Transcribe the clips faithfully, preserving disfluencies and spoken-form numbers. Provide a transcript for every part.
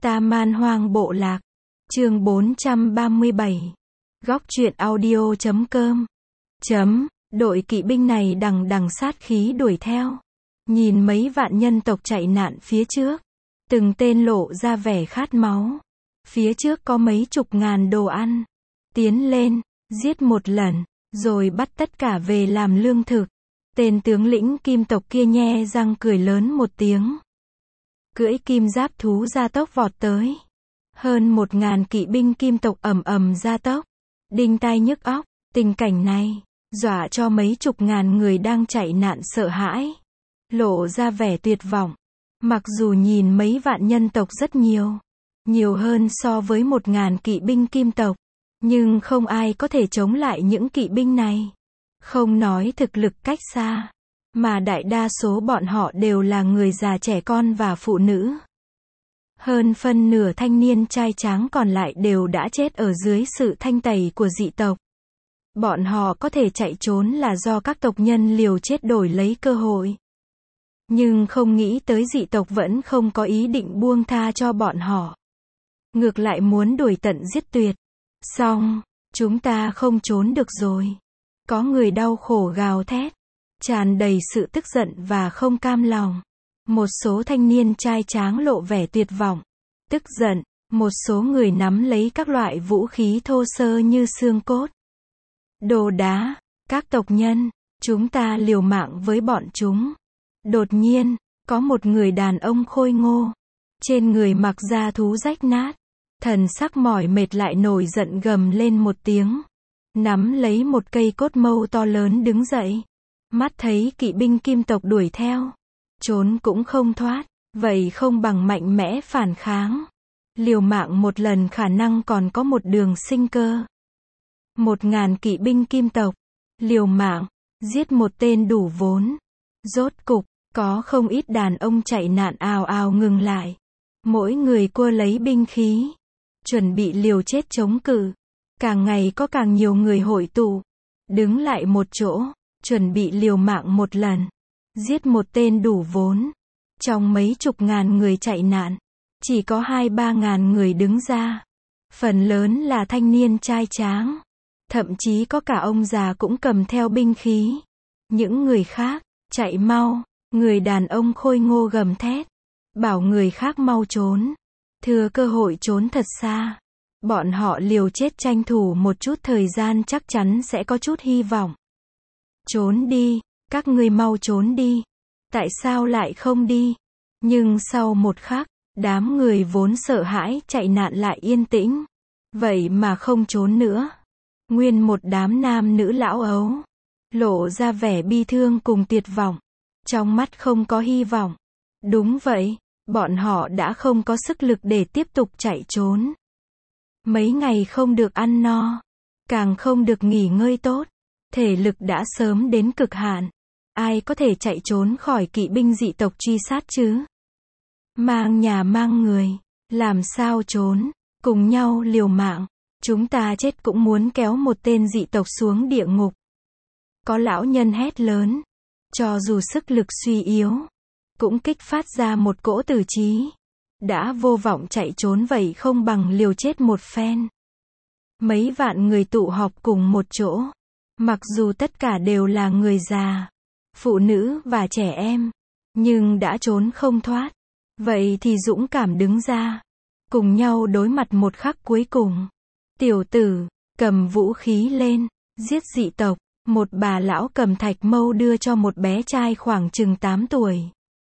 Ta Man Hoang Bộ Lạc. Chương bốn trăm ba mươi bảy. Góc truyện audio chấm com. Chấm, đội kỵ binh này đằng đằng sát khí đuổi theo. Nhìn mấy vạn nhân tộc chạy nạn phía trước. Từng tên lộ ra vẻ khát máu. Phía trước có mấy chục ngàn đồ ăn. Tiến lên, giết một lần, rồi bắt tất cả về làm lương thực. Tên tướng lĩnh kim tộc kia nhe răng cười lớn một tiếng. Cưỡi kim giáp thú gia tốc vọt tới. Hơn một ngàn kỵ binh kim tộc ầm ầm gia tốc. Đinh tai nhức óc, tình cảnh này, dọa cho mấy chục ngàn người đang chạy nạn sợ hãi. Lộ ra vẻ tuyệt vọng. Mặc dù nhìn mấy vạn nhân tộc rất nhiều. Nhiều hơn so với một ngàn kỵ binh kim tộc. Nhưng không ai có thể chống lại những kỵ binh này. Không nói thực lực cách xa. Mà đại đa số bọn họ đều là người già trẻ con và phụ nữ. Hơn phân nửa thanh niên trai tráng còn lại đều đã chết ở dưới sự thanh tẩy của dị tộc. Bọn họ có thể chạy trốn là do các tộc nhân liều chết đổi lấy cơ hội. Nhưng không nghĩ tới dị tộc vẫn không có ý định buông tha cho bọn họ. Ngược lại muốn đuổi tận giết tuyệt. Xong, chúng ta không trốn được rồi. Có người đau khổ gào thét. Tràn đầy sự tức giận và không cam lòng. Một số thanh niên trai tráng lộ vẻ tuyệt vọng. Tức giận, một số người nắm lấy các loại vũ khí thô sơ như xương cốt. Đồ đá, các tộc nhân, chúng ta liều mạng với bọn chúng. Đột nhiên, có một người đàn ông khôi ngô. Trên người mặc da thú rách nát. Thần sắc mỏi mệt lại nổi giận gầm lên một tiếng. Nắm lấy một cây cốt mâu to lớn đứng dậy. Mắt thấy kỵ binh kim tộc đuổi theo. Trốn cũng không thoát. Vậy không bằng mạnh mẽ phản kháng. Liều mạng một lần khả năng còn có một đường sinh cơ. Một ngàn kỵ binh kim tộc. Liều mạng. Giết một tên đủ vốn. Rốt cục, có không ít đàn ông chạy nạn ào ào ngừng lại. Mỗi người cua lấy binh khí. Chuẩn bị liều chết chống cự. Càng ngày có càng nhiều người hội tụ. Đứng lại một chỗ. Chuẩn bị liều mạng một lần. Giết một tên đủ vốn. Trong mấy chục ngàn người chạy nạn. Chỉ có hai ba ngàn người đứng ra. Phần lớn là thanh niên trai tráng. Thậm chí có cả ông già cũng cầm theo binh khí. Những người khác, chạy mau. Người đàn ông khôi ngô gầm thét. Bảo người khác mau trốn. Thừa cơ hội trốn thật xa. Bọn họ liều chết tranh thủ một chút thời gian chắc chắn sẽ có chút hy vọng. Trốn đi, các ngươi mau trốn đi. Tại sao lại không đi? Nhưng sau một khắc, đám người vốn sợ hãi chạy nạn lại yên tĩnh. Vậy mà không trốn nữa. Nguyên một đám nam nữ lão ấu. Lộ ra vẻ bi thương cùng tuyệt vọng. Trong mắt không có hy vọng. Đúng vậy, bọn họ đã không có sức lực để tiếp tục chạy trốn. Mấy ngày không được ăn no. Càng không được nghỉ ngơi tốt. Thể lực đã sớm đến cực hạn. Ai có thể chạy trốn khỏi kỵ binh dị tộc truy sát chứ? Mang nhà mang người. Làm sao trốn? Cùng nhau liều mạng. Chúng ta chết cũng muốn kéo một tên dị tộc xuống địa ngục. Có lão nhân hét lớn. Cho dù sức lực suy yếu. Cũng kích phát ra một cỗ tử trí. Đã vô vọng chạy trốn vậy không bằng liều chết một phen. Mấy vạn người tụ họp cùng một chỗ. Mặc dù tất cả đều là người già, phụ nữ và trẻ em, nhưng đã trốn không thoát. Vậy thì dũng cảm đứng ra, cùng nhau đối mặt một khắc cuối cùng. Tiểu tử, cầm vũ khí lên, giết dị tộc. Một bà lão cầm thạch mâu đưa cho một bé trai khoảng chừng tám tuổi.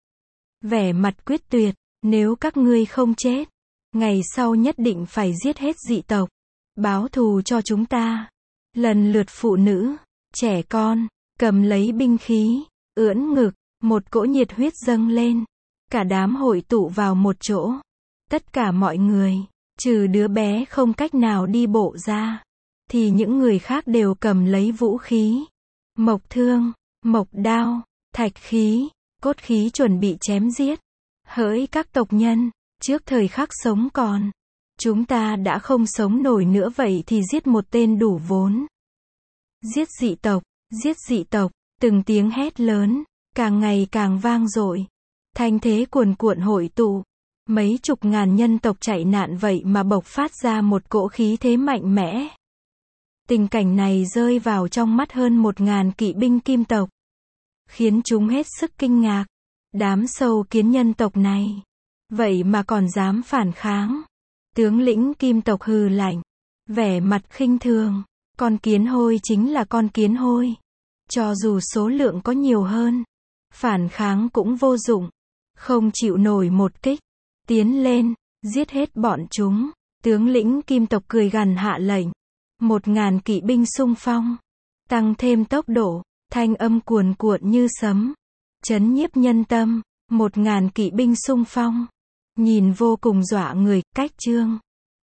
Vẻ mặt quyết tuyệt, nếu các ngươi không chết, ngày sau nhất định phải giết hết dị tộc. Báo thù cho chúng ta. Lần lượt phụ nữ, trẻ con, cầm lấy binh khí, ưỡn ngực, một cỗ nhiệt huyết dâng lên. Cả đám hội tụ vào một chỗ. Tất cả mọi người, trừ đứa bé không cách nào đi bộ ra, thì những người khác đều cầm lấy vũ khí. Mộc thương, mộc đao, thạch khí, cốt khí chuẩn bị chém giết. Hỡi các tộc nhân, trước thời khắc sống còn, chúng ta đã không sống nổi nữa vậy thì giết một tên đủ vốn. Giết dị tộc, giết dị tộc, từng tiếng hét lớn, càng ngày càng vang dội. Thanh thế cuồn cuộn hội tụ. Mấy chục ngàn nhân tộc chạy nạn vậy mà bộc phát ra một cỗ khí thế mạnh mẽ. Tình cảnh này rơi vào trong mắt hơn một ngàn kỵ binh kim tộc, khiến chúng hết sức kinh ngạc. Đám sâu kiến nhân tộc này, vậy mà còn dám phản kháng. Tướng lĩnh kim tộc hừ lạnh, vẻ mặt khinh thường. Con kiến hôi chính là con kiến hôi. Cho dù số lượng có nhiều hơn, phản kháng cũng vô dụng. Không chịu nổi một kích. Tiến lên, giết hết bọn chúng. Tướng lĩnh kim tộc cười gằn hạ lệnh. Một ngàn kỵ binh xung phong. Tăng thêm tốc độ, thanh âm cuồn cuộn như sấm. Chấn nhiếp nhân tâm. Một ngàn kỵ binh xung phong. Nhìn vô cùng dọa người, cách chương.